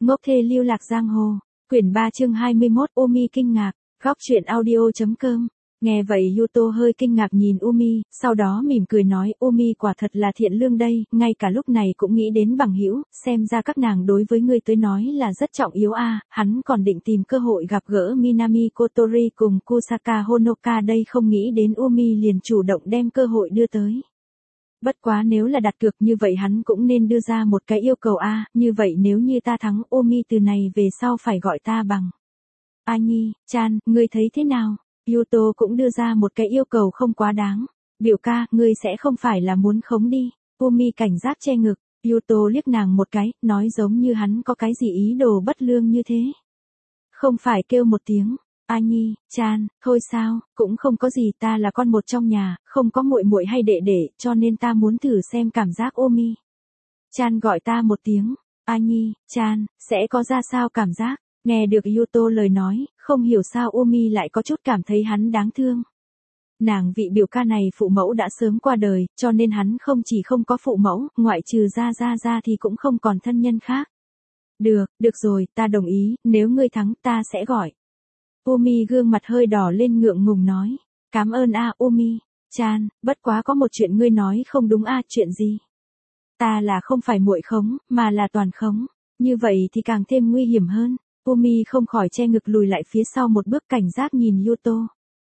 Ngốc thê lưu lạc giang hồ. Quyển 3 chương 21 Umi kinh ngạc. Góc truyện audio.com. Nghe vậy Yuto hơi kinh ngạc nhìn Umi, sau đó mỉm cười nói Umi quả thật là thiện lương đây, ngay cả lúc này cũng nghĩ đến bằng hữu, xem ra các nàng đối với ngươi tới nói là rất trọng yếu a. Hắn còn định tìm cơ hội gặp gỡ Minami Kotori cùng Kusaka Honoka đây, không nghĩ đến Umi liền chủ động đem cơ hội đưa tới. Bất quá nếu là đặt cược như vậy hắn cũng nên đưa ra một cái yêu cầu a, như vậy nếu như ta thắng Umi từ này về sau phải gọi ta bằng Anhi, chan, ngươi thấy thế nào? Yuto cũng đưa ra một cái yêu cầu không quá đáng. Biểu ca, ngươi sẽ không phải là muốn khống đi. Umi cảnh giác che ngực. Yuto liếc nàng một cái, nói giống như hắn có cái gì ý đồ bất lương như thế. Không phải kêu một tiếng, Anhi, chan, thôi sao, cũng không có gì, ta là con một trong nhà, không có muội muội hay đệ đệ, cho nên ta muốn thử xem cảm giác Umi. Chan gọi ta một tiếng, Anhi, chan, sẽ có ra sao cảm giác? Nghe được Yuto lời nói, không hiểu sao Umi lại có chút cảm thấy hắn đáng thương. Nàng vị biểu ca này phụ mẫu đã sớm qua đời, cho nên hắn không chỉ không có phụ mẫu, ngoại trừ ra thì cũng không còn thân nhân khác. Được rồi, ta đồng ý, nếu ngươi thắng ta sẽ gọi. Umi gương mặt hơi đỏ lên ngượng ngùng nói. Cảm ơn Umi, chan, bất quá có một chuyện ngươi nói không đúng chuyện gì? Ta là không phải muội khống, mà là toàn khống, như vậy thì càng thêm nguy hiểm hơn. Umi không khỏi che ngực lùi lại phía sau một bước cảnh giác nhìn Yuto.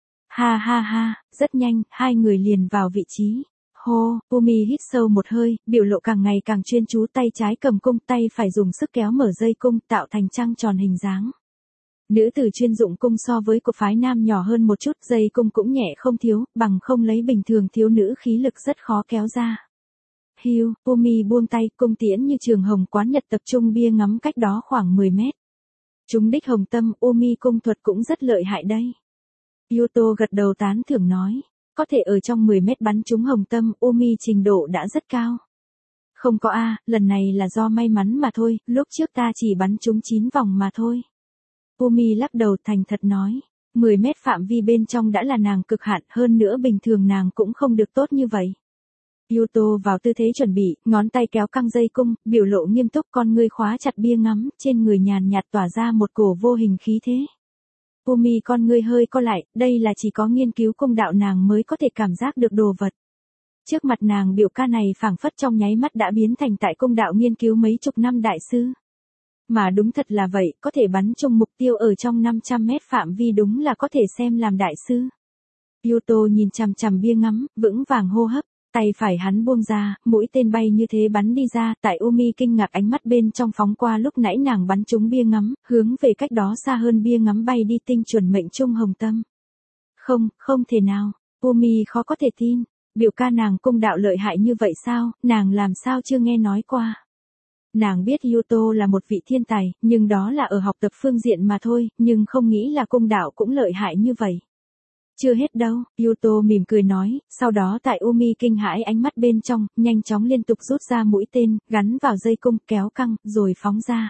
Ha, rất nhanh, hai người liền vào vị trí. Hô, Umi hít sâu một hơi, biểu lộ càng ngày càng chuyên chú, tay trái cầm cung, tay phải dùng sức kéo mở dây cung tạo thành trăng tròn hình dáng. Nữ tử chuyên dụng cung so với của phái nam nhỏ hơn một chút, dây cung cũng nhẹ không thiếu, bằng không lấy bình thường thiếu nữ khí lực rất khó kéo ra. Hiu, Umi buông tay, cung tiễn như trường hồng quán Nhật tập trung bia ngắm cách đó khoảng 10 mét. Chúng đích hồng tâm, Umi cung thuật cũng rất lợi hại đây. Yuto gật đầu tán thưởng nói, có thể ở trong 10 mét bắn trúng hồng tâm, Umi trình độ đã rất cao. Không có lần này là do may mắn mà thôi, lúc trước ta chỉ bắn trúng 9 vòng mà thôi. Umi lắc đầu thành thật nói, 10 mét phạm vi bên trong đã là nàng cực hạn, hơn nữa bình thường nàng cũng không được tốt như vậy. Yuto vào tư thế chuẩn bị, ngón tay kéo căng dây cung, biểu lộ nghiêm túc, con ngươi khóa chặt bia ngắm, trên người nhàn nhạt tỏa ra một cổ vô hình khí thế. Umi con ngươi hơi co lại, đây là chỉ có nghiên cứu cung đạo nàng mới có thể cảm giác được đồ vật. Trước mặt nàng biểu ca này phảng phất trong nháy mắt đã biến thành tại cung đạo nghiên cứu mấy chục năm đại sư. Mà đúng thật là vậy, có thể bắn trúng mục tiêu ở trong 500 mét phạm vi đúng là có thể xem làm đại sư. Yuto nhìn chằm chằm bia ngắm, vững vàng hô hấp. Tay phải hắn buông ra, mũi tên bay như thế bắn đi ra, tại Umi kinh ngạc ánh mắt bên trong phóng qua lúc nãy nàng bắn trúng bia ngắm, hướng về cách đó xa hơn bia ngắm bay đi tinh chuẩn mệnh trung hồng tâm. Không thể nào, Umi khó có thể tin, biểu ca nàng cung đạo lợi hại như vậy sao, nàng làm sao chưa nghe nói qua. Nàng biết Yuto là một vị thiên tài, nhưng đó là ở học tập phương diện mà thôi, nhưng không nghĩ là cung đạo cũng lợi hại như vậy. Chưa hết đâu, Yuto mỉm cười nói, sau đó tại Umi kinh hãi ánh mắt bên trong, nhanh chóng liên tục rút ra mũi tên, gắn vào dây cung, kéo căng, rồi phóng ra.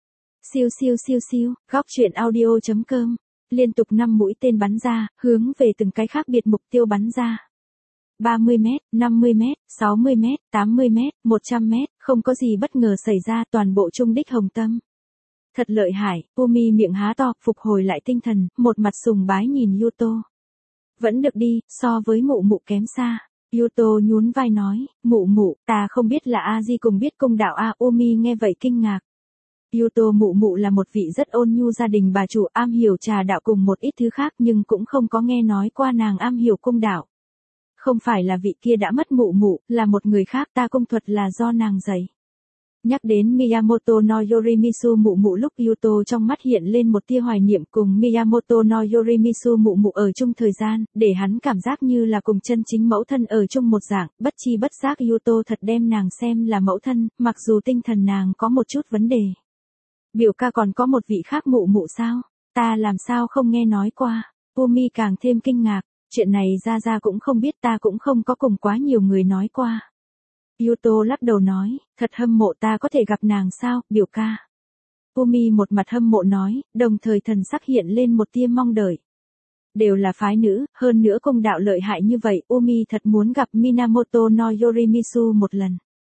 Siêu, góc truyện audio.com, liên tục 5 mũi tên bắn ra, hướng về từng cái khác biệt mục tiêu bắn ra. 30 mét, 50 mét, 60 mét, 80 mét, 100 mét, không có gì bất ngờ xảy ra, toàn bộ trung đích hồng tâm. Thật lợi hại, Umi miệng há to, phục hồi lại tinh thần, một mặt sùng bái nhìn Yuto. Vẫn được đi, so với mụ mụ kém xa. Yuto nhún vai nói, mụ, ta không biết là Aji cùng biết cung đạo Umi nghe vậy kinh ngạc. Yuto mụ là một vị rất ôn nhu gia đình bà chủ, am hiểu trà đạo cùng một ít thứ khác, nhưng cũng không có nghe nói qua nàng am hiểu cung đạo. Không phải là vị kia đã mất mụ, là một người khác, ta cung thuật là do nàng dạy. Nhắc đến Miyamoto no Yorimizu mụ lúc Yuto trong mắt hiện lên một tia hoài niệm, cùng Miyamoto no Yorimizu mụ ở chung thời gian, để hắn cảm giác như là cùng chân chính mẫu thân ở chung một dạng, bất chi bất giác Yuto thật đem nàng xem là mẫu thân, mặc dù tinh thần nàng có một chút vấn đề. Biểu ca còn có một vị khác mụ sao? Ta làm sao không nghe nói qua? Umi càng thêm kinh ngạc, chuyện này ra cũng không biết, ta cũng không có cùng quá nhiều người nói qua. Yuto lắc đầu nói, thật hâm mộ ta có thể gặp nàng sao, biểu ca. Umi một mặt hâm mộ nói, đồng thời thần sắc hiện lên một tia mong đợi. Đều là phái nữ, hơn nữa cung đạo lợi hại như vậy, Umi thật muốn gặp Minamoto no Yorimizu một lần.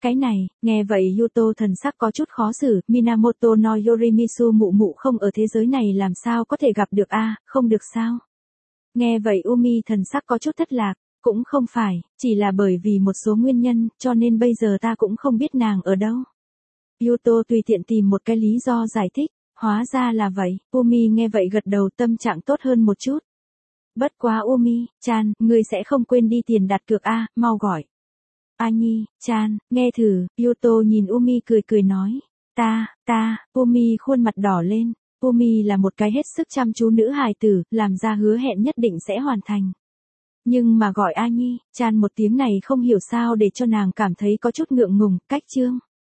Cái này, nghe vậy Yuto thần sắc có chút khó xử, Minamoto no Yorimizu mụ mụ không ở thế giới này làm sao có thể gặp được a, không được sao? Nghe vậy Umi thần sắc có chút thất lạc, cũng không phải, chỉ là bởi vì một số nguyên nhân, cho nên bây giờ ta cũng không biết nàng ở đâu. Yuto tùy tiện tìm một cái lý do giải thích, hóa ra là vậy, Umi nghe vậy gật đầu, tâm trạng tốt hơn một chút. Bất quá Umi-chan, ngươi sẽ không quên đi tiền đặt cược a, mau gọi. Nhi-chan, nghe thử, Yuto nhìn Umi cười cười nói. Umi khuôn mặt đỏ lên. Umi là một cái hết sức chăm chú nữ hài tử, làm ra hứa hẹn nhất định sẽ hoàn thành. Nhưng mà gọi Nhi-chan một tiếng này không hiểu sao để cho nàng cảm thấy có chút ngượng ngùng, cách chương.